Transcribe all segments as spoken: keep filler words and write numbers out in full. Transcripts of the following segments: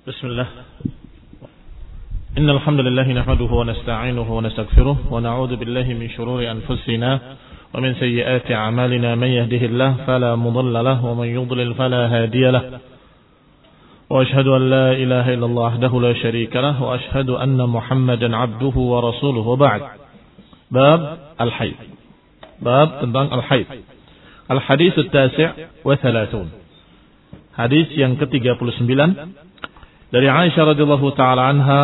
بسم الله إن الحمد لله نحمده ونستعينه ونستغفره ونعوذ بالله من شرور أنفسنا ومن سيئات أعمالنا من يهده الله فلا مضل له ومن يضلل فلا هادي له وأشهد أن لا إله إلا الله وحده لا شريك له وأشهد أن محمدا عبده ورسوله وبعد باب الحيض باب tentang الحيض الحديث التاسع وثلاثون hadis yang ke tiga puluh sembilan dari Aisyah radhiyallahu taala anha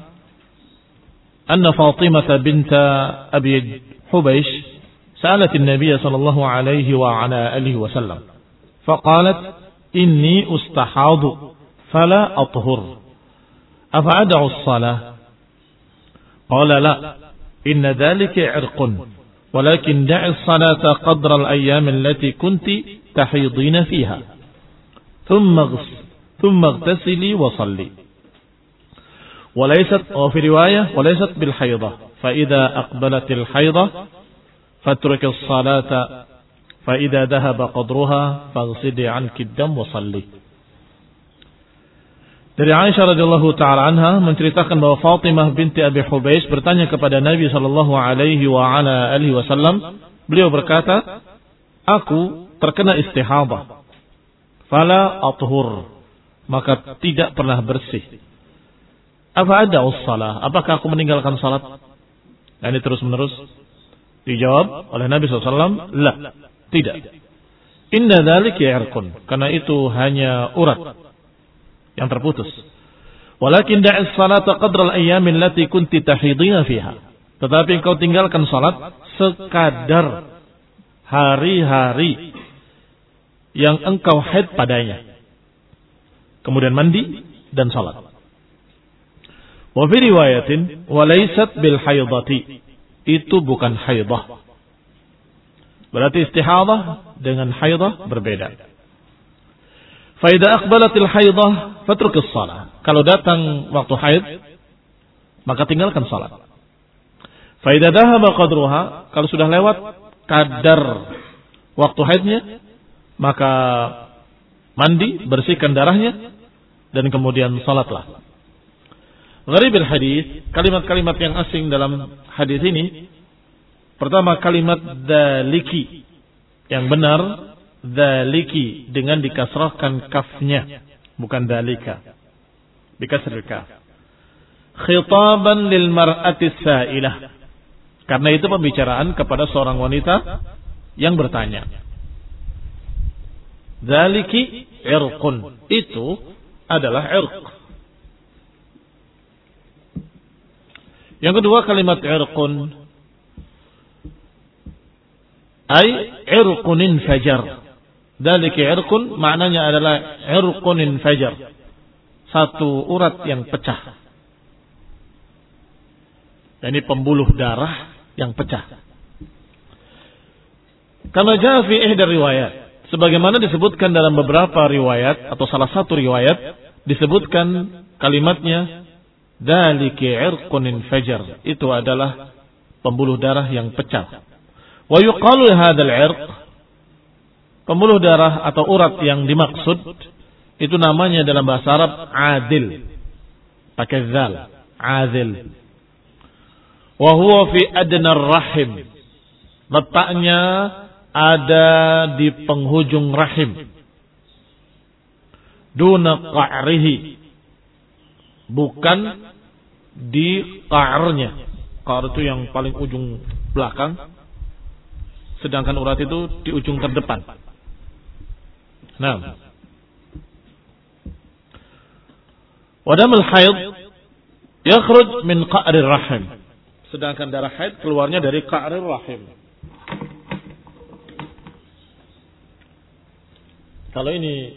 anna Fatimah bint Abi Hubaysh sa'alat an-nabiy sallallahu alaihi wa ala alihi wa sallam faqalat inni ustahadu fala athhur afa ad'u as-salah qala la inna dhalika 'irqun walakin da'i as-salata qadra al-ayyam allati kunti tahidina fiha ثم ثم اغتسلي وصلي وليست وفي رواية وليست بالحيضة فإذا أقبلت الحيضة فاترك الصلاة فإذا ذهب قدرها فاغسلي عنك الدم وصلي. Dari Aisyah radhiyallahu taala anha menceritakan bahwa Fatimah binti Abi Hubaysh bertanya kepada Nabi sallallahu alaihi wa ala alihi wasallam, beliau berkata, aku terkena istihadah. Fala athhur, maka tidak pernah bersih. Apa ada ussalah? Apakah aku meninggalkan salat? Dan ini terus menerus dijawab oleh Nabi sallallahu alaihi wasallam, la, tidak. Inna dzalika irqun, karena itu hanya urat yang terputus. Walakin da'i salata qadra al-ayyam allati kunti tahidina fiha. Tetapi engkau tinggalkan salat sekadar hari-hari yang engkau haid padanya. Kemudian mandi dan salat. Wa fi riwayatin walaysat bil haidati. Itu bukan haidah. Berarti istihadah dengan haidah berbeda. Fa idza aqbalatil haidah fatrukis shalah. Kalau datang waktu haid maka tinggalkan salat. Fa idza dhahaba qadruha, kalau sudah lewat kadar waktu haidnya maka mandi, bersihkan darahnya, dan kemudian salatlah. Gharibil hadis, kalimat-kalimat yang asing dalam hadis ini. Pertama kalimat dzaliki, yang benar dzaliki dengan dikasrahkan kafnya, bukan dzalika, bikasril kaf. Khitaban lil mar'ati sa'ilah, karena itu pembicaraan kepada seorang wanita yang bertanya. Dzaliki irqun, itu adalah irq. Yang kedua kalimat irqun ay irqun fajar. Dzaliki irqun maknanya adalah irqun fajar, satu urat yang pecah. Ini pembuluh darah yang pecah. Kama jaa fi ihda riwayat, sebagaimana disebutkan dalam beberapa riwayat atau salah satu riwayat disebutkan kalimatnya dzalika irqun fajar, itu adalah pembuluh darah yang pecah. Wa yuqalu hadzal irq, pembuluh darah atau urat yang dimaksud itu namanya dalam bahasa Arab adil, pakai zal, adil. Wa huwa fi adna rahim, letaknya ada di penghujung rahim. Duna qa'rihi, bukan di qa'rnya. Qa'r itu yang paling ujung belakang, sedangkan urat itu di ujung terdepan. Nah, wadamul haid yakhruj min qa'rir rahim, sedangkan darah haid keluarnya dari qa'rir rahim. Kalau ini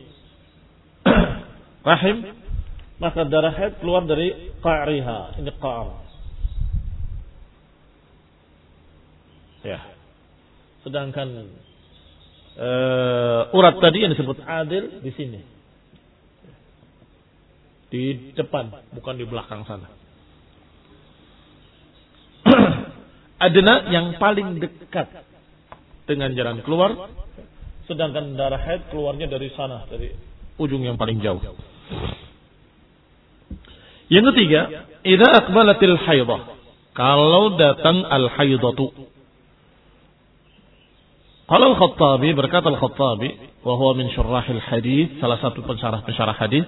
rahim, maka darah haid keluar dari qa'riha. Ini qa'r. Ya. Sedangkan uh, urat tadi yang disebut adil di sini. Di depan, bukan di belakang sana. Adna yang paling dekat dengan jalan keluar, sedangkan darah haid keluarnya dari sana, dari ujung yang paling jauh. Yang ketiga, idza aqbalatil haidah. Kalau datang al-haidatu. Qala al-Khattabi, berkata al-Khattabi, wa huwa min syurahil hadis, salah satu pensyarah-pensyarah hadis.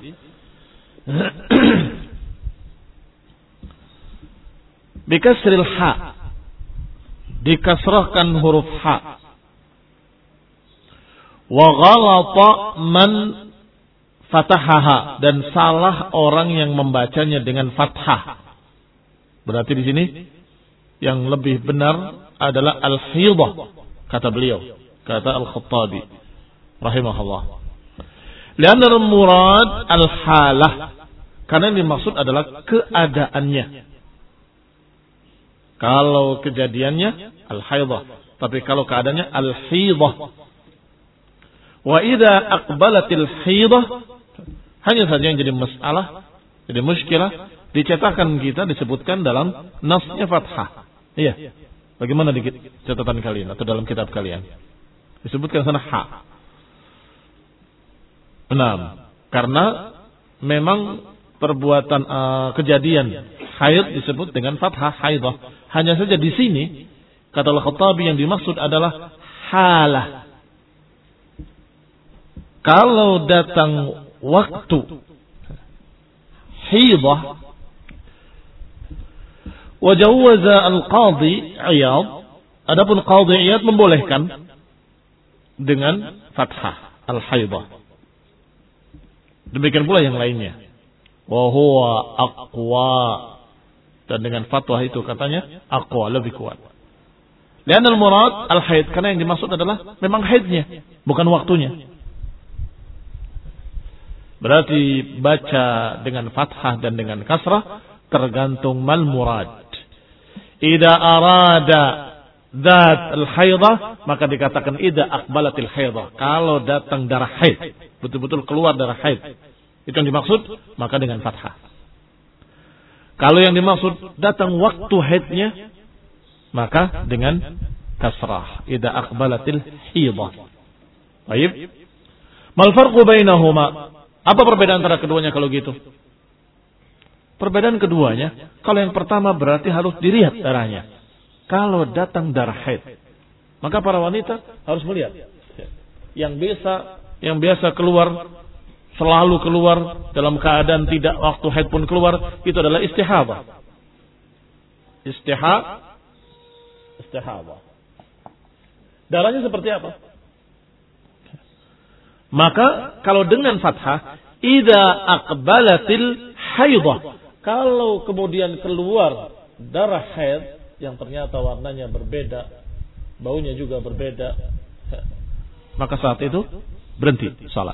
Bikasril ha, dikasrahkan huruf ha. Wa ghalata man fatahaha, dan salah orang yang membacanya dengan fathah. Berarti di sini yang lebih benar adalah al-hidah, kata beliau, kata al-Khattabi rahimahullah. Lianna al-murad al-halah, karena yang dimaksud adalah keadaannya. Kalau kejadiannya al-haidah, tapi kalau keadaannya al-hidah. Wa idza aqbalatil hidah, hanya saja yang jadi masalah, jadi muskilah, dicetakan kita disebutkan dalam nasnya fathah. Iya. Bagaimana di catatan kalian atau dalam kitab kalian? Disebutkan sana ha. Benar. Karena memang perbuatan uh, kejadian haid disebut dengan fathah haidah. Hanya saja di sini kata Al-Khattabi yang dimaksud adalah halah. Kalau datang waktu haidah, wa jawaza al-qadhi Iyad, adapun qadhi Iyad membolehkan dengan fathah al-haidah. Demikian pula yang lainnya. Wa huwa aqwa, dan dengan fatwa itu katanya aqwa, lebih kuat. Lian al-murad al-haid, karena yang dimaksud adalah memang haidnya, bukan waktunya. Berarti baca dengan fathah dan dengan kasrah tergantung mal murad. Idza arada dzat al-haidah, maka dikatakan idza aqbalatil haidah. Kalau datang darah haid, betul-betul keluar darah haid, itu yang dimaksud, maka dengan fathah. Kalau yang dimaksud datang waktu haidnya, maka dengan kasrah. Idza aqbalatil haidah. Baik. Mal farqu bainahuma? Apa perbedaan antara keduanya kalau gitu? Perbedaan keduanya, kalau yang pertama berarti harus dilihat darahnya. Kalau datang darah haid, maka para wanita harus melihat. Yang biasa, yang biasa keluar, selalu keluar dalam keadaan tidak waktu haid pun keluar, itu adalah istihadah. Istiha, istihadah. Darahnya seperti apa? Maka kalau dengan fathah, idza aqbalatil haidah, kalau kemudian keluar darah haid yang ternyata warnanya berbeda, baunya juga berbeda, maka saat itu berhenti salat.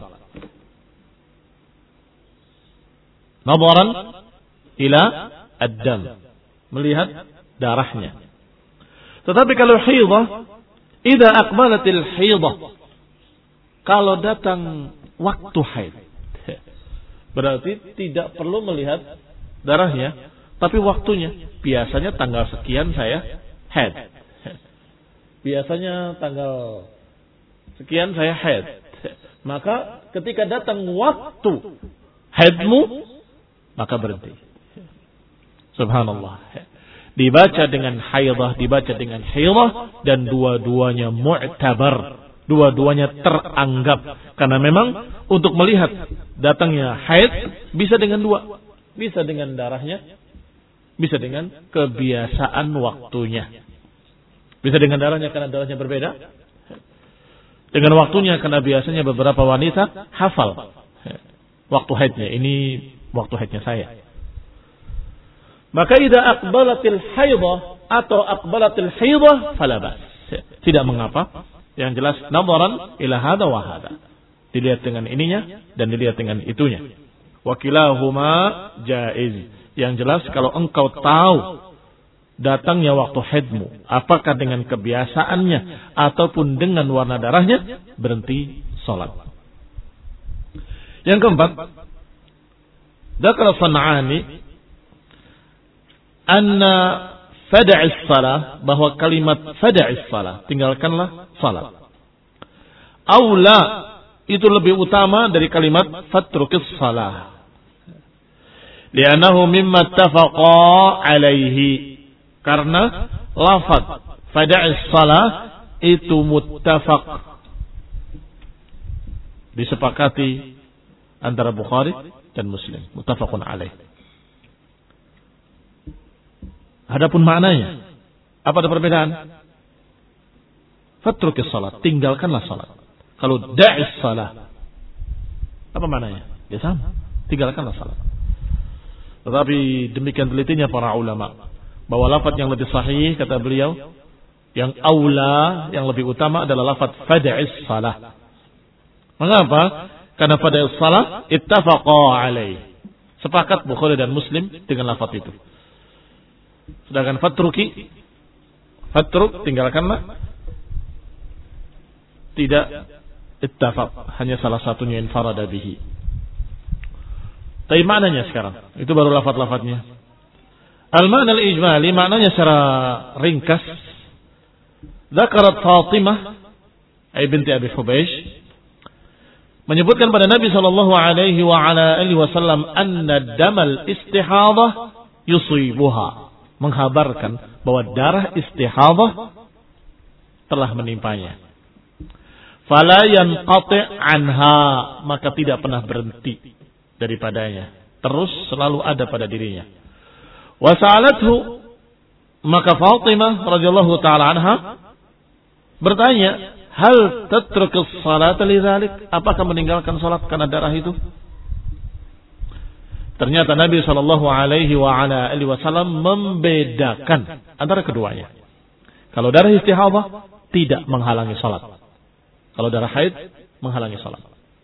Nadharan ila ad-dam, melihat darahnya. Tetapi kalau haidah, idza aqbalatil haidah, kalau datang waktu haid, berarti tidak perlu melihat darahnya, tapi waktunya. Biasanya tanggal sekian saya haid. Biasanya tanggal sekian saya haid. Maka ketika datang waktu haidmu, maka berhenti. Subhanallah. Dibaca dengan haidah, dibaca dengan haidah, dan dua-duanya mu'tabar. Dua-duanya teranggap. Karena memang untuk melihat datangnya haid bisa dengan dua. Bisa dengan darahnya, bisa dengan kebiasaan waktunya. Bisa dengan darahnya karena darahnya berbeda. Dengan waktunya karena biasanya beberapa wanita hafal waktu haidnya. Ini waktu haidnya saya. Maka idza aqbalatil haidah atau aqbalatil haidah fala bas. Tidak mengapa. Yang jelas nadharan ila hada wa hada. Dilihat dengan ininya dan dilihat dengan itunya. Wa kilahuma jaiz. Yang jelas kalau engkau tahu datangnya waktu haidmu, apakah dengan kebiasaannya ataupun dengan warna darahnya, berhenti salat. Yang keempat, dzakara San'ani anna fada'is salah, bahwa kalimat fada'is salah, tinggalkanlah salat, aula, itu lebih utama dari kalimat fatrukis salah. Li'annahu mimma ittafaqa alaihi. Karena lafaz fada'is salah itu muttafaq, disepakati antara Bukhari dan Muslim, muttafaqun alaih. Adapun maknanya, apa ada perbedaan? Fatrukis salat, tinggalkanlah salat. Kalau da'is salah, apa maknanya? Ya sama, tinggalkanlah salat. Tetapi demikian telitinya para ulama, bahwa lafaz yang lebih sahih, kata beliau, yang aula, yang lebih utama adalah lafaz fada'is salah. Mengapa? Karena fada'is salah ittafaqa alaih. Sepakat Bukhari dan Muslim dengan lafaz itu. Sedangkan fatruki, fatruk, tinggalkanlah, tidak ittafaq, hanya salah satunya infarada bihi. Tapi maknanya sekarang, itu baru lafaz-lafaznya. Al-ma'na al-ijmali, maknanya secara ringkas. Dzakarat Fatimah ay binti Abi Hubaysh menyebutkan pada Nabi sallallahu alaihi wa ala alihi wasallam anna damal istihadhah yusibuha, menghabarkan bahwa darah istihadhah telah menimpanya. Fala yanqati anha, maka tidak pernah berhenti daripadanya, terus selalu ada pada dirinya. Wa sa'alathu, maka Fatimah radhiyallahu taala anha bertanya, hal tatrukus salata lidzalik, apakah meninggalkan salat karena darah itu? Ternyata Nabi sallallahu alaihi wa ala alihi wasallam membedakan antara keduanya. Kalau darah istihadhah tidak menghalangi salat. Kalau darah haid menghalangi salat.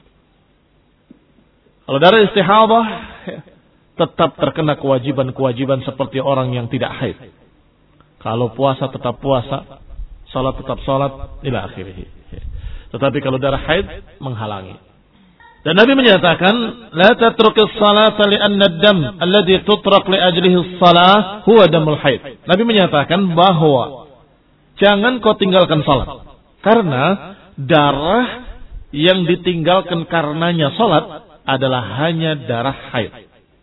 Kalau darah istihadhah tetap terkena kewajiban-kewajiban seperti orang yang tidak haid. Kalau puasa tetap puasa, salat tetap salat, ila akhirih. Tetapi kalau darah haid menghalangi. Dan Nabi menyatakan, la tatrukis salata li'anna ad-dam alladhi tutrak li ajlihi as-salah huwa damul haid. Nabi menyatakan bahwa jangan kau tinggalkan salat, karena darah yang ditinggalkan karenanya salat adalah hanya darah haid.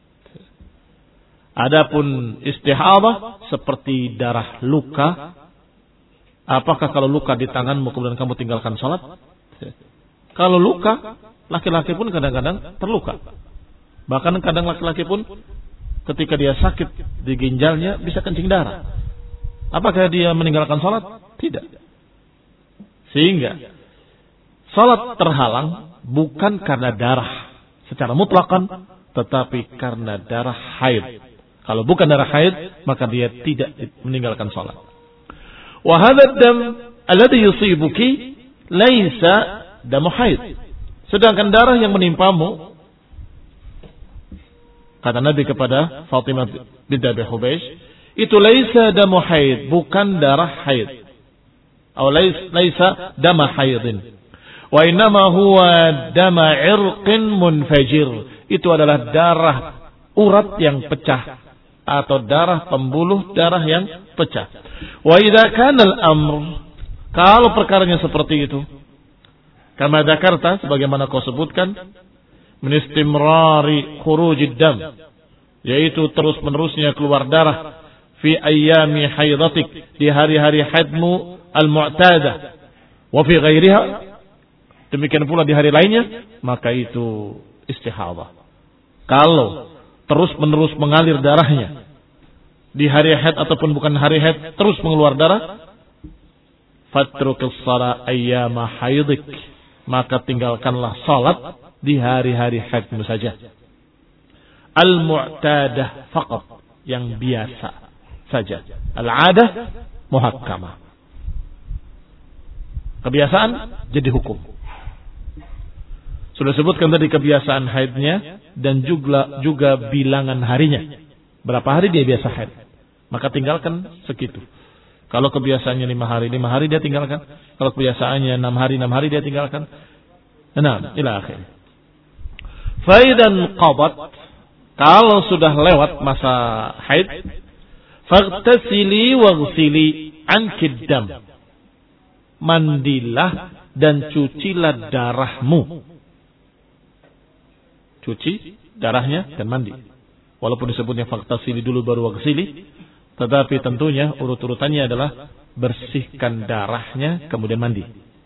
Adapun istihadhah seperti darah luka. Apakah kalau luka di tanganmu kemudian kamu tinggalkan salat? Kalau luka, laki-laki pun kadang-kadang terluka. Bahkan kadang laki-laki pun ketika dia sakit di ginjalnya bisa kencing darah. Apakah dia meninggalkan salat? Tidak. Sehingga salat terhalang bukan karena darah secara mutlakan, tetapi karena darah haid. Kalau bukan darah haid, maka dia tidak meninggalkan salat. Wa hadha ad-dam alladhi yusibuki laisa damu haid. Sedangkan darah yang menimpamu, kata Nabi kepada Fatimah binti Abi Hubaysh, itu laisa damu haid, bukan darah haid. Atau laisa dama haidin. Wa innama huwa dama irqin munfajir. Itu adalah darah urat yang pecah, atau darah pembuluh darah yang pecah. Wa idza kana al-amr, kalau perkaranya seperti itu, kama dzakarta, sebagaimana kau sebutkan, min istimrari khurujid dam, yaitu terus-menerusnya keluar darah, fi ayyami haidatik, di hari-hari haidmu al-mu'tadah, wa fi ghairiha, demikian pula di hari lainnya, maka itu istihadhah. Kalau terus-menerus mengalir darahnya di hari haid ataupun bukan hari haid, terus mengeluar darah, fatrukis salat ayyama haidik, maka tinggalkanlah salat di hari-hari haidmu saja. Al-mu'tadah faqat, yang biasa saja. Al-'adah muhakkamah, kebiasaan jadi hukum. Sudah sebutkan tadi kebiasaan haidnya dan juga juga bilangan harinya. Berapa hari dia biasa haid, maka tinggalkan segitu. Kalau kebiasaannya lima hari, lima hari dia tinggalkan. Kalau kebiasaannya enam hari, enam hari dia tinggalkan. Enam, ila akhir. Faidan qabat, kalau sudah lewat masa haid, faghtasili waghsili ankid dam, mandilah dan cucilah darahmu. Cuci darahnya dan mandi. Walaupun disebutnya faktasili dulu baru waghsili, tetapi tentunya urut-urutannya adalah bersihkan darahnya kemudian mandi.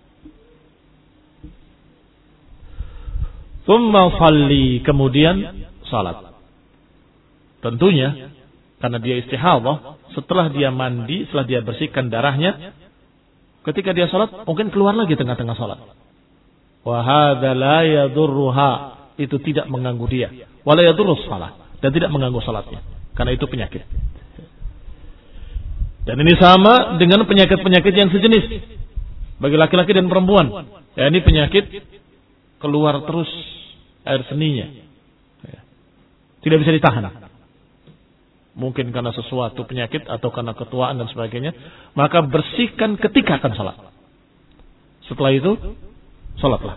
Tsumma shalli, kemudian salat. Tentunya karena dia istihadhah, setelah dia mandi, setelah dia bersihkan darahnya, ketika dia salat mungkin keluar lagi tengah-tengah salat. Wa hadza la yadurruha, itu tidak mengganggu dia. Wa la yadurrus shalah, dan tidak mengganggu salatnya karena itu penyakit. Dan ini sama dengan penyakit-penyakit yang sejenis bagi laki-laki dan perempuan. Ya, ini penyakit keluar terus air seninya, tidak bisa ditahan. Mungkin karena sesuatu penyakit atau karena ketuaan dan sebagainya, maka bersihkan ketika akan salat. Setelah itu salatlah.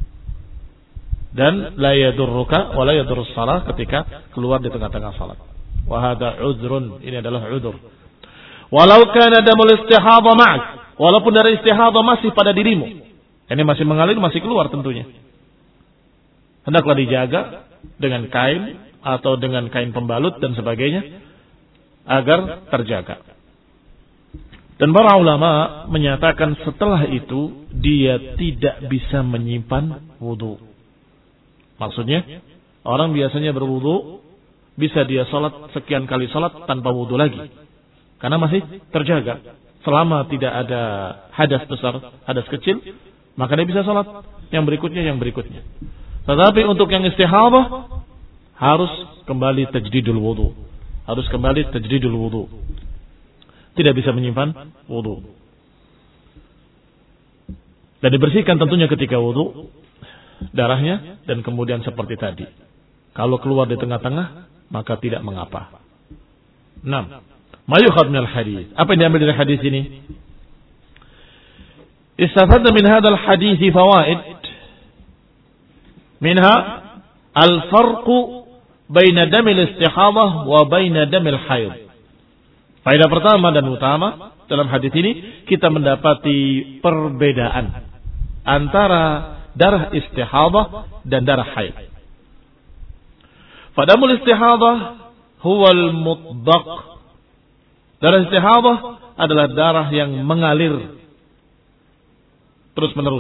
Dan la yadurruka wa la yadurrus salah ketika keluar di tengah-tengah salat. Wa hadza uzrun, ini adalah uzur. Walau kana damul istihadha ma'ak, walaupun darah istihadha masih pada dirimu, ini masih mengalir, masih keluar tentunya, hendaklah dijaga dengan kain atau dengan kain pembalut dan sebagainya agar terjaga. Dan para ulama menyatakan setelah itu dia tidak bisa menyimpan wudu. Maksudnya orang biasanya berwudu, bisa dia salat sekian kali salat tanpa wudu lagi, karena masih terjaga. Selama tidak ada hadas besar, hadas kecil, maka dia bisa salat yang berikutnya, yang berikutnya. Tetapi untuk yang istihadhah harus kembali tajdidul wudu, harus kembali tajdidul wudu. Tidak bisa menyimpan wudu. Dan dibersihkan tentunya ketika wudu darahnya, dan kemudian seperti tadi, kalau keluar di tengah-tengah maka tidak mengapa. enam. Ma yukhad minal hadis. Apa yang diambil dari hadis ini? Istafadna min hadzal hadis fawaid. Minha al-farqu baina damil istihadhah wa baina damil haid. Faedah pertama dan utama dalam hadis ini, kita mendapati perbedaan antara darah istihadhah dan darah haid. Fadamul istihadhah huwal mutbaq. Darah istihadhah adalah darah yang mengalir terus menerus.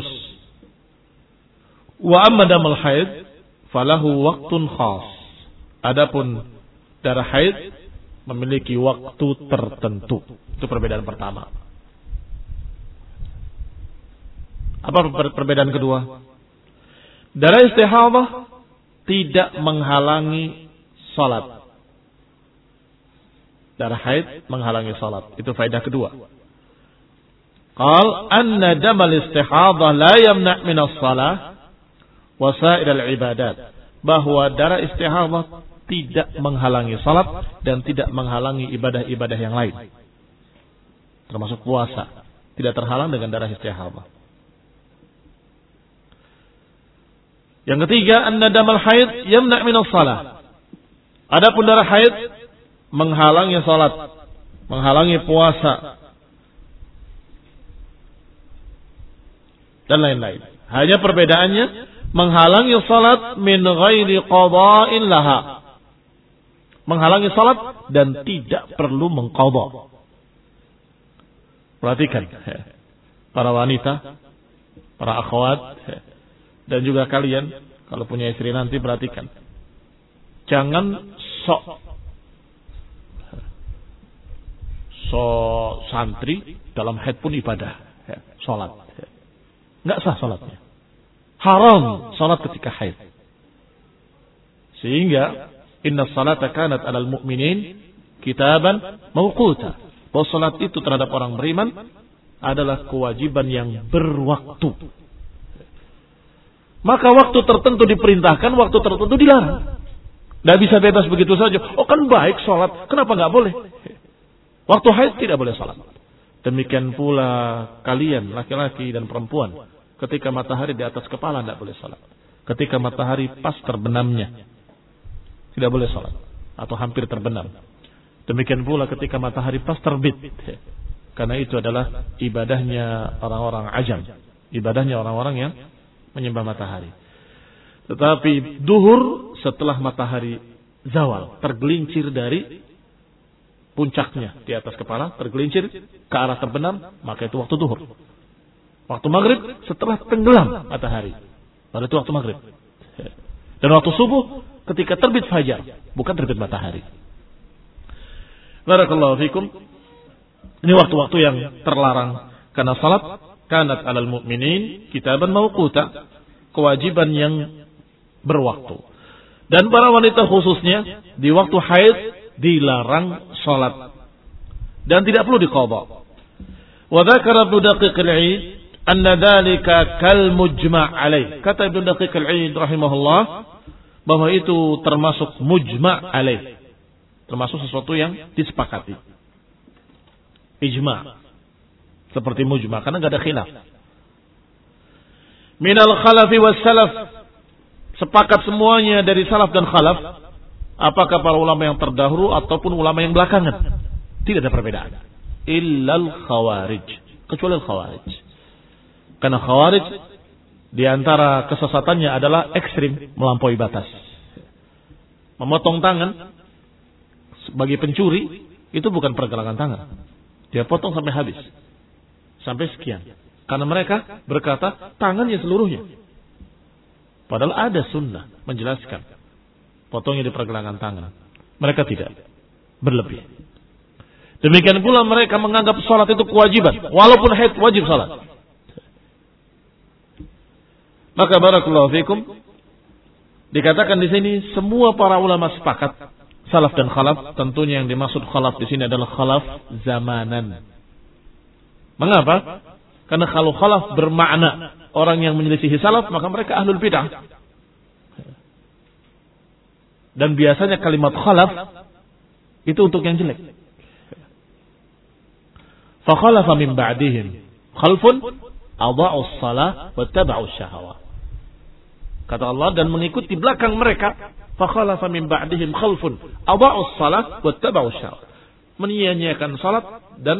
Wa amma damul haid falahu waqtun khas. Adapun darah haid memiliki waktu tertentu. Itu perbedaan pertama. Apa perbedaan kedua? Darah istihadhah tidak menghalangi salat. Darah haid menghalangi salat. Itu faedah kedua. Qal anna damal istihadhah la yamna' min as-salah wa sa'ir al-ibadat. Bahwa darah istihadhah tidak menghalangi salat dan tidak menghalangi ibadah-ibadah yang lain, termasuk puasa. Tidak terhalang dengan darah istihadhah. Yang ketiga, anna damal haid yamna' min as-salah. Adapun darah haid menghalangi salat, menghalangi puasa dan lain-lain. Hanya perbedaannya, menghalangi salat min ghairi qada'in laha. Menghalangi salat dan tidak perlu mengqadha. Perhatikan para wanita, para akhwat, dan juga kalian kalau punya istri nanti, perhatikan. Jangan sok sok santri dalam haid pun ibadah, salat. Enggak sah salatnya. Haram salat ketika haid. Sehingga inna salata kanat 'alal mu'minin kitaban mawquta. Bahwa salat itu terhadap orang beriman adalah kewajiban yang berwaktu. Maka waktu tertentu diperintahkan, waktu tertentu dilarang. Tidak bisa bebas begitu saja. Oh kan baik salat, kenapa nggak boleh? Waktu haid tidak boleh salat. Demikian pula kalian laki-laki dan perempuan, ketika matahari di atas kepala tidak boleh salat. Ketika matahari pas terbenamnya tidak boleh salat, atau hampir terbenam. Demikian pula ketika matahari pas terbit, karena itu adalah ibadahnya orang-orang ajam, ibadahnya orang-orang yang menyembah matahari. Tetapi duhur setelah matahari zawal, tergelincir dari puncaknya di atas kepala, tergelincir ke arah terbenam, maka itu waktu zuhur. Waktu maghrib setelah tenggelam matahari, pada itu waktu maghrib. Dan waktu subuh ketika terbit fajar, bukan terbit matahari. Barakallahu fikum. Ini waktu-waktu yang terlarang karena salat kanat 'alal mu'minin kitaban mawquta, kewajiban yang berwaktu. Dan para wanita khususnya di waktu haid dilarang salat dan tidak perlu diqadha. Wa dzakara Ibnu Daqiq al-'Id anna dzalika kal mujma' alaih. Kata Ibnu Daqiq al-'Id rahimahullah bahwa itu termasuk mujma' alaih. Termasuk sesuatu yang disepakati. Ijma'. Seperti mujma' karena enggak ada khilaf. Minal khalafi was salaf. Sepakat semuanya dari salaf dan khalaf. Apakah para ulama yang terdahulu ataupun ulama yang belakangan. Tidak ada perbedaan. Illal khawarij. Kecuali khawarij. Karena khawarij di antara kesesatannya adalah ekstrim, melampaui batas. Memotong tangan bagi pencuri itu bukan pergelangan tangan. Dia potong sampai habis. Sampai sekian. Karena mereka berkata tangannya seluruhnya. Padahal ada sunnah menjelaskan potongnya di pergelangan tangan. Mereka tidak berlebih. Demikian pula mereka menganggap salat itu kewajiban. Walaupun haid wajib salat. Maka barakallahu fikum. Dikatakan di sini semua para ulama sepakat. Salaf dan khalaf. Tentunya yang dimaksud khalaf di sini adalah khalaf zamanan. Mengapa? Karena kalau khalaf bermakna orang yang menyelisihi salaf, maka mereka ahlul bid'ah. Dan biasanya kalimat khalaf itu untuk yang jelek. Fa khalafa min ba'dihim khalfun adha'u shalah wa taba'u syahawat. Kata Allah, dan mengikuti belakang mereka, fa khalafa min ba'dihim khalfun adha'u shalah wa taba'u syahawat. Menyia-nyiakan salat dan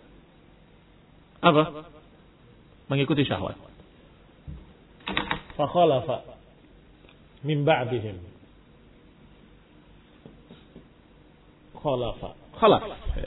apa? Mengikuti syahwat. Fa khalafa min ba'dihim khalafa. Khalaf.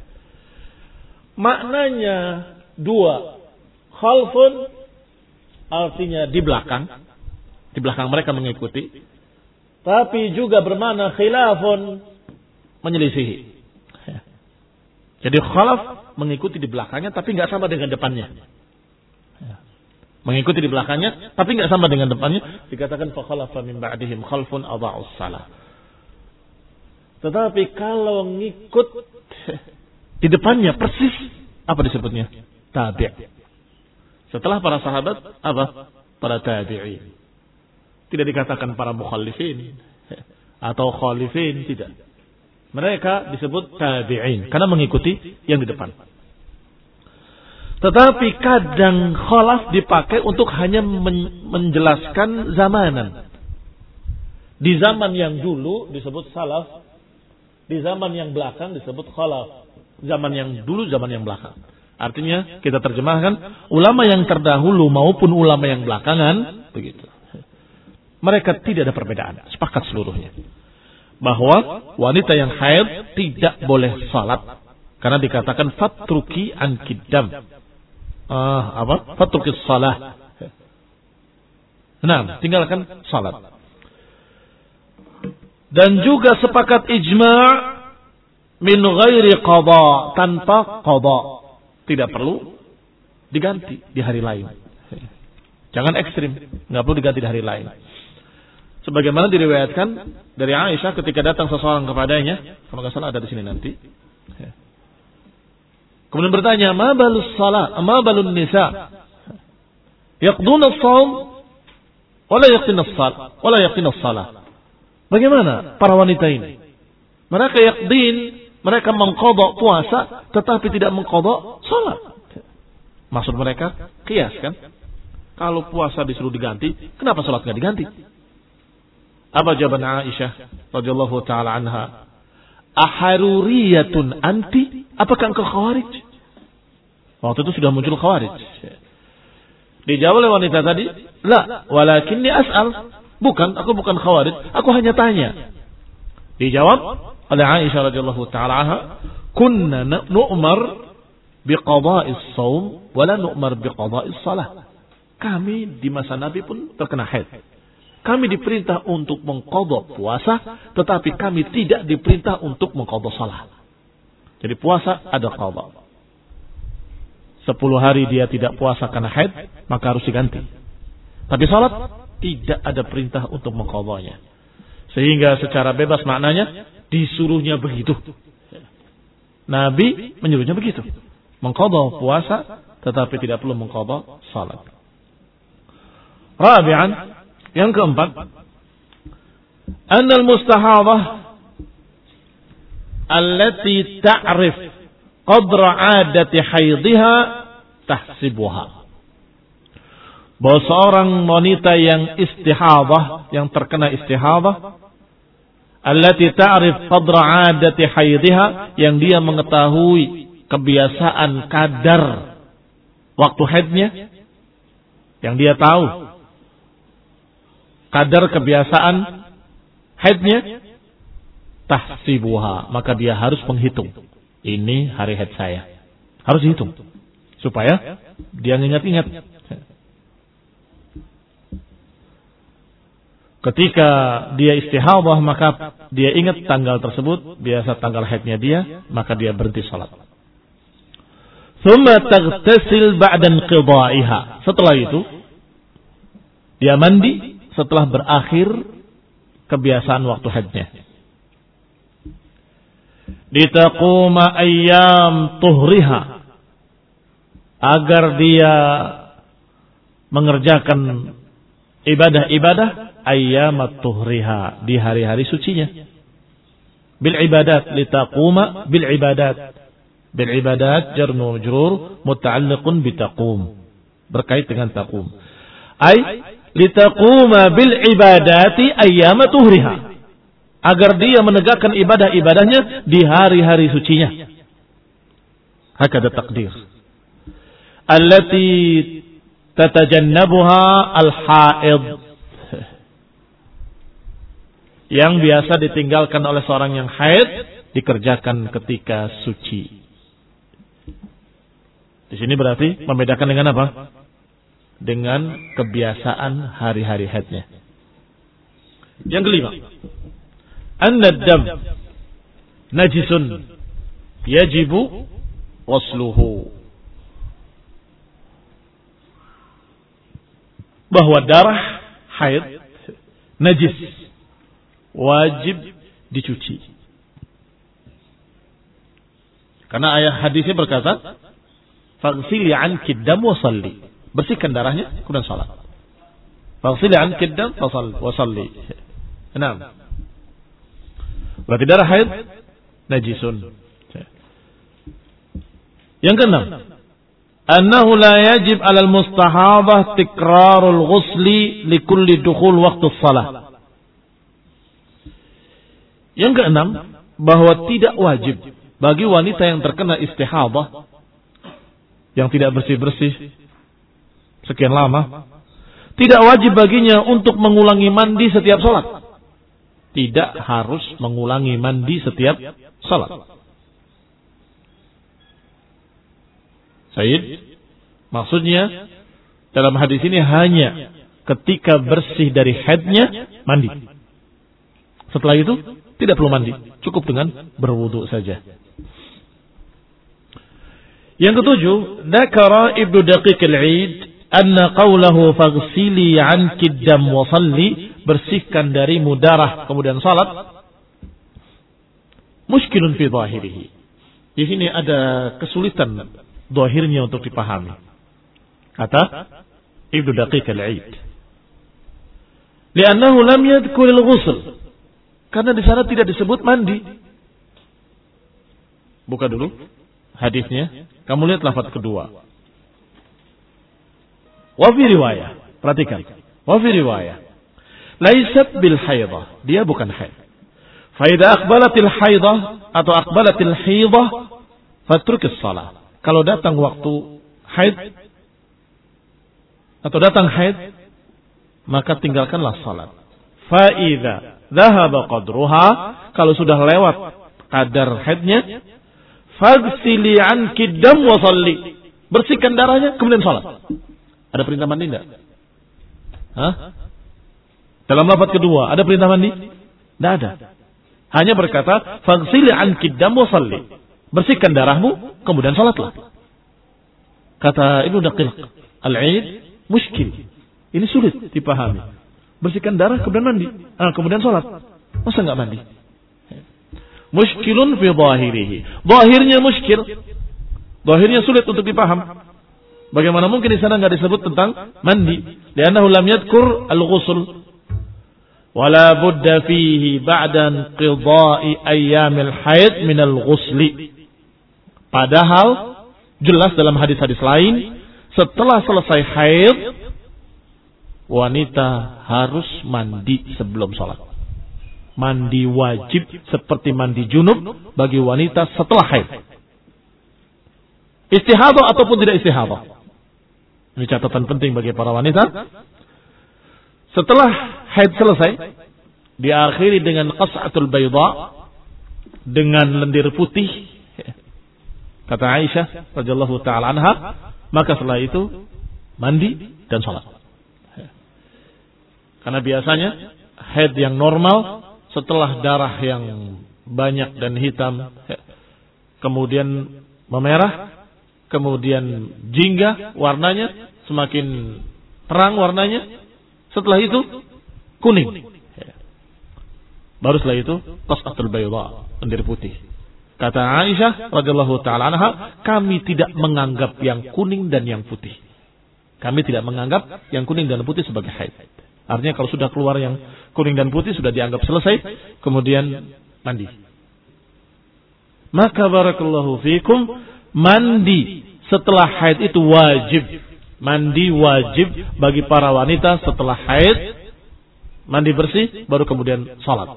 Maknanya dua. Khalfun artinya di belakang. Di belakang mereka mengikuti. Tapi juga bermakna khilafun, menyelisihi. Jadi khalaf mengikuti di belakangnya tapi enggak sama dengan depannya. Mengikuti di belakangnya tapi enggak sama dengan depannya, dikatakan fa khalafa min ba'dihim khalfun adha'us salah. Tetapi kalau ngikut di depannya persis, apa disebutnya? Tabi'. Setelah para sahabat, apa? Para tabi'in. Tidak dikatakan para mukhalifin atau khalifin, tidak. Mereka disebut tabi'in karena mengikuti yang di depan. Tetapi kadang khalaf dipakai untuk hanya men- menjelaskan zamanan. Di zaman yang dulu disebut salaf, di zaman yang belakang disebut khalaf. Zaman yang dulu, zaman yang belakang. Artinya kita terjemahkan ulama yang terdahulu maupun ulama yang belakangan, begitu. Mereka tidak ada perbedaan, sepakat seluruhnya bahwa wanita yang haid tidak boleh salat karena dikatakan fatruki an kiddam. Ah, apa? Fatruki salah. Nah, tinggalkan salat. Dan juga sepakat ijma' min ghairi qada, tanpa qada. Tidak perlu diganti di hari lain. Jangan ekstrim, enggak perlu diganti di hari lain. Sebagaimana diriwayatkan dari Aisyah ketika datang seseorang kepadanya, kalau enggak salah ada di sini nanti. Kemudian bertanya, "Ma balus salat, ma balun nisa? Yaqduna as-shaum wala yaqtina as-salat, wala yaqtina as-salat." Bagaimana para wanita ini? Mereka yaqdin, mereka mengqadha puasa tetapi tidak mengqadha salat. Maksud mereka qiyas kan? Kalau puasa disuruh diganti, kenapa salat enggak diganti? Apa jawaban Aisyah radhiyallahu taala anha? Aharuriyatun anti? Apakah engkau khawarij? Waktu itu sudah muncul khawarij. Dijawab oleh wanita tadi, "La, walakinni as'al." Bukan, aku bukan khawarij, aku hanya tanya. Dijawab oleh Aisyah radhiyallahu taala anha, "Kunna nu'mar biqada'is shaum wa la nu'mar biqada'is shalah." Kami di masa Nabi pun terkena haid. Kami diperintah untuk mengqadha puasa, tetapi kami tidak diperintah untuk mengqadha salat. Jadi puasa ada qadha. Sepuluh hari dia tidak puasa karena haid, maka harus diganti. Tapi salat tidak ada perintah untuk mengqadhanya. Sehingga secara bebas maknanya disuruhnya begitu. Nabi menyuruhnya begitu. Mengqadha puasa, tetapi tidak perlu mengqadha salat. Rabi'an, yang keempat, annal mustahadah allati ta'rif qadra 'adati haidha tahsibuha. Bahwa seorang wanita yang istihadah, yang terkena istihadah, allati ta'rif qadra 'adati haidha, yang dia mengetahui kebiasaan kadar waktu haidnya, yang dia tahu kadar kebiasaan haidnya, tahsibuha, maka dia harus menghitung. Ini hari haid saya. Harus dihitung. Supaya dia ingat-ingat. Ketika dia istihadah, maka dia ingat tanggal tersebut, biasa tanggal haidnya dia, maka dia berhenti salat. Thumma taghtasil ba'da inqidha'iha. Setelah itu dia mandi setelah berakhir kebiasaan waktu haidnya. Litaquma ayyam tuhriha, agar dia mengerjakan ibadah-ibadah ayyamat tuhriha, di hari-hari sucinya. Bil ibadat, litaquma bil ibadat. Bil ibadat jar majrur muta'alliqun bitaqum, berkait dengan taqum. Ai litaquma bil ibadati ayyama tuhriha, agar dia menegakkan ibadah-ibadahnya di hari-hari sucinya. Hakada takdir. Allati tatajannabuha al-haid, yang biasa ditinggalkan oleh seorang yang haid, dikerjakan ketika suci. Di sini berarti membedakan dengan apa? Dengan kebiasaan hari-hari haidnya. Yang kelima, anna dam najisun yajibu wasluhu, bahwa darah haid najis, wajib dicuci. Karena ayat hadisnya berkata, faghsili anki dam wa salli, bersihkan darahnya kemudian salat. Faghsili anki dam wa salli. Enam. Berarti darah haid najisun. Yang keenam, annahu la yajib 'alal mustahadah tikrarul ghusli likulli dukhul waqtu shalah. Yang keenam, bahwa tidak wajib bagi wanita yang terkena istihadah, yang tidak bersih-bersih sekian lama, tidak wajib baginya untuk mengulangi mandi setiap salat. Tidak harus mengulangi mandi setiap salat. Sayyid, maksudnya dalam hadis ini hanya ketika bersih dari haidnya mandi. Setelah itu tidak perlu mandi, cukup dengan berwudu saja. Yang ketujuh, dzakara Ibnu Daqiq al-Eid anna qawlahu faghsili 'anki dam wa salli, bersihkan darimu darah kemudian salat, muskilun fi zahirihi. Di sini ada kesulitan zahirnya untuk dipahami. Kata Ibnu Daqiq al-Eid, li'annahu lam yadhkur al-ghusl, karena di sana tidak disebut mandi. Buka dulu hadisnya, kamu lihat lafaz kedua. Wa fi riwayah, perhatikan. Wa fi riwayah, laisat bil haidah, dia bukan haid. Fa idza aqbalatil haidah atau aqbalatil haidah fatrukis shalah. Kalau datang waktu haid atau datang haid, maka tinggalkanlah salat. Fa idza dhahaba qadruha, kalau sudah lewat kadar haidnya, faghsili anki dam wa shalli, bersihkan darahnya kemudian salat. Ada perintah mandi enggak? Hah? Dalam lafaz kedua ada perintah mandi? Tidak ada. Hanya berkata faghsili anki dam wa shalli, bersihkan darahmu kemudian salatlah. Kata Ibnu Daqiq Al-Aid, muskil. Ini sulit dipahami. Bersihkan darah kemudian mandi, ah, kemudian salat. Masa enggak mandi? Muskilun fi zahirihi. Zahirnya muskil. Zahirnya sulit untuk dipaham. Bagaimana mungkin di sana enggak disebut tentang mandi? Li'annahu lam yadhkur al-ghusl. Wala budda fihi ba'da inqidha'i ayyamil haid min al-ghusli. Padahal jelas dalam hadis-hadis lain, setelah selesai haid, wanita harus mandi sebelum sholat. Mandi wajib seperti mandi junub bagi wanita setelah haid. Istihadah ataupun tidak istihadah. Ini catatan penting bagi para wanita. Setelah haid selesai, diakhiri dengan qas'atul bayda, dengan lendir putih. Kata Aisyah radhiyallahu taala anha, maka setelah itu mandi dan sholat. Karena biasanya haid yang normal setelah darah yang banyak dan hitam kemudian memerah, kemudian jingga warnanya, semakin terang warnanya, setelah itu kuning. Baru setelah itu qas'atul bayda, lendir putih. Kata Aisyah radhiyallahu taala anha, kami tidak menganggap yang kuning dan yang putih. Kami tidak menganggap yang kuning dan putih sebagai haid. Artinya kalau sudah keluar yang kuning dan putih sudah dianggap selesai, kemudian mandi. Maka barakallahu fikum, mandi setelah haid itu wajib. Mandi wajib bagi para wanita setelah haid. Mandi bersih baru kemudian salat.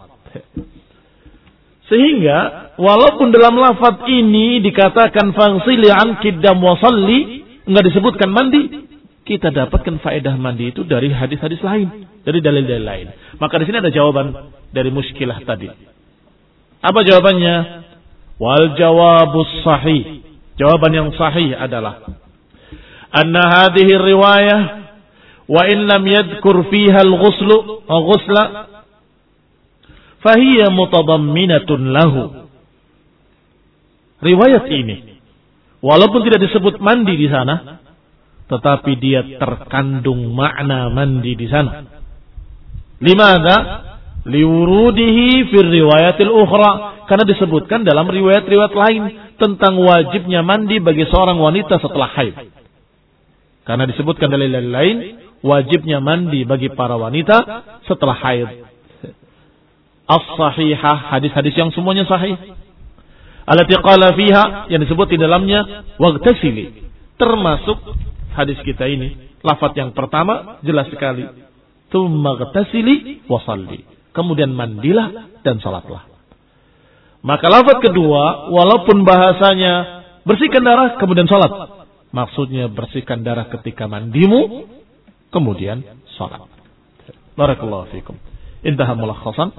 Sehingga walaupun dalam lafaz ini dikatakan faghsili anki dam wa shalli, enggak disebutkan mandi, kita dapatkan faedah mandi itu dari hadis-hadis lain, dari dalil-dalil lain. Maka di sini ada jawaban dari muskilah tadi. Apa jawabannya? Wal jawabus sahih. Jawaban yang sahih adalah anna hadhihi riwayah wa in lam yadhkur fiha al-ghuslu aw ghusla fahiyya mutadamminatun lahu. Riwayat ini walaupun tidak disebut mandi di sana, tetapi dia terkandung makna mandi di sana. Limadha? Liwurudihi fir riwayatil ukhra, karena disebutkan dalam riwayat-riwayat lain tentang wajibnya mandi bagi seorang wanita setelah haid. Karena disebutkan dalil lain wajibnya mandi bagi para wanita setelah haid. As-sahihah, hadis-hadis yang semuanya sahih. Allati qala fiha, yang disebut di dalamnya waghtasili, termasuk hadis kita ini. Lafaz yang pertama jelas sekali, tsumma ghtasili wa shalli, kemudian mandilah dan salatlah. Maka lafaz kedua walaupun bahasanya bersihkan darah kemudian salat, maksudnya bersihkan darah ketika mandimu kemudian salat. Barakallahu fikum. Intaha mulakhasan.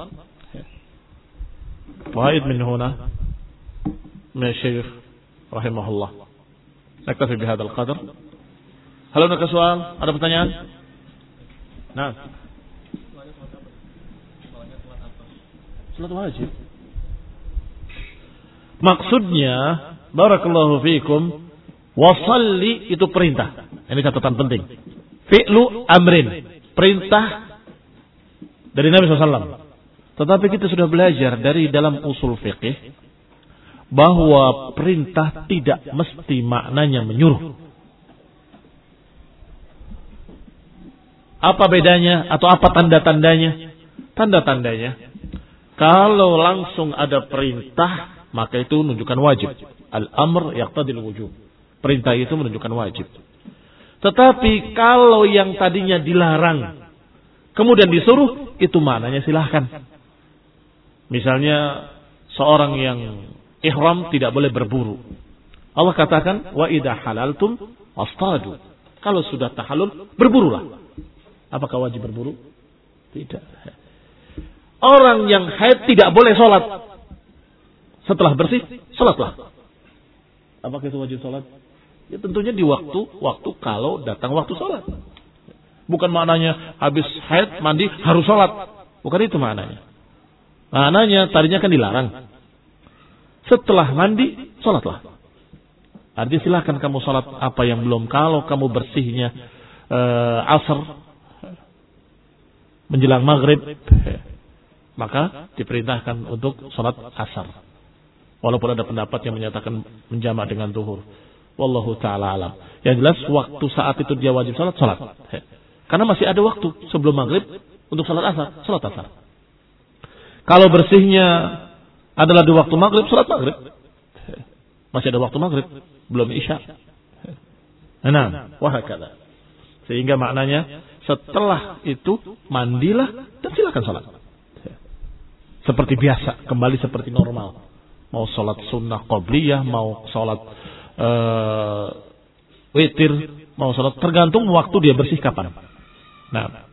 Faid min huna min Syekh rahimahullah. Naktafi bihadzal qadar. Hal hunaka soal? Ada pertanyaan? Nah. Salat wajib. Maksudnya barakallahu fikum, wasalli itu perintah. Ini catatan penting. Fi'lu amrin, perintah dari Nabi sallallahu alaihi wasallam. Tetapi kita sudah belajar dari dalam usul fiqih bahwa perintah tidak mesti maknanya menyuruh. Apa bedanya atau apa tanda-tandanya? Tanda-tandanya, kalau langsung ada perintah, maka itu menunjukkan wajib. Al-amr yaqtadil wujub. Perintah itu menunjukkan wajib. Tetapi kalau yang tadinya dilarang kemudian disuruh, itu maknanya silahkan. Misalnya seorang yang ihram tidak boleh berburu. Allah katakan wa idza halaltum wastadu. Kalau sudah tahallul, berburulah. Apakah wajib berburu? Tidak. Orang yang haid tidak boleh sholat. Setelah bersih, sholatlah. Apakah itu wajib sholat? Ya tentunya di waktu, waktu kalau datang waktu sholat. Bukan maknanya habis haid mandi harus sholat. Bukan itu maknanya. Maknanya tadinya kan dilarang. Setelah mandi, sholatlah. Artinya silahkan kamu sholat apa yang belum. Kalau kamu bersihnya uh, asar menjelang maghrib, maka diperintahkan untuk sholat asar. Walaupun ada pendapat yang menyatakan menjamak dengan zuhur. Wallahu ta'ala alam. Yang jelas waktu saat itu dia wajib sholat, sholat. Karena masih ada waktu sebelum maghrib untuk sholat asar, sholat asar. Kalau bersihnya adalah di waktu maghrib, sholat maghrib. Masih ada waktu maghrib, belum isya. Nah, wahakala. Sehingga maknanya setelah itu mandilah dan silakan sholat. Seperti biasa, kembali seperti normal. Mau sholat sunnah qobliyah, mau sholat uh, witir, mau sholat tergantung waktu dia bersih kapan. Nah.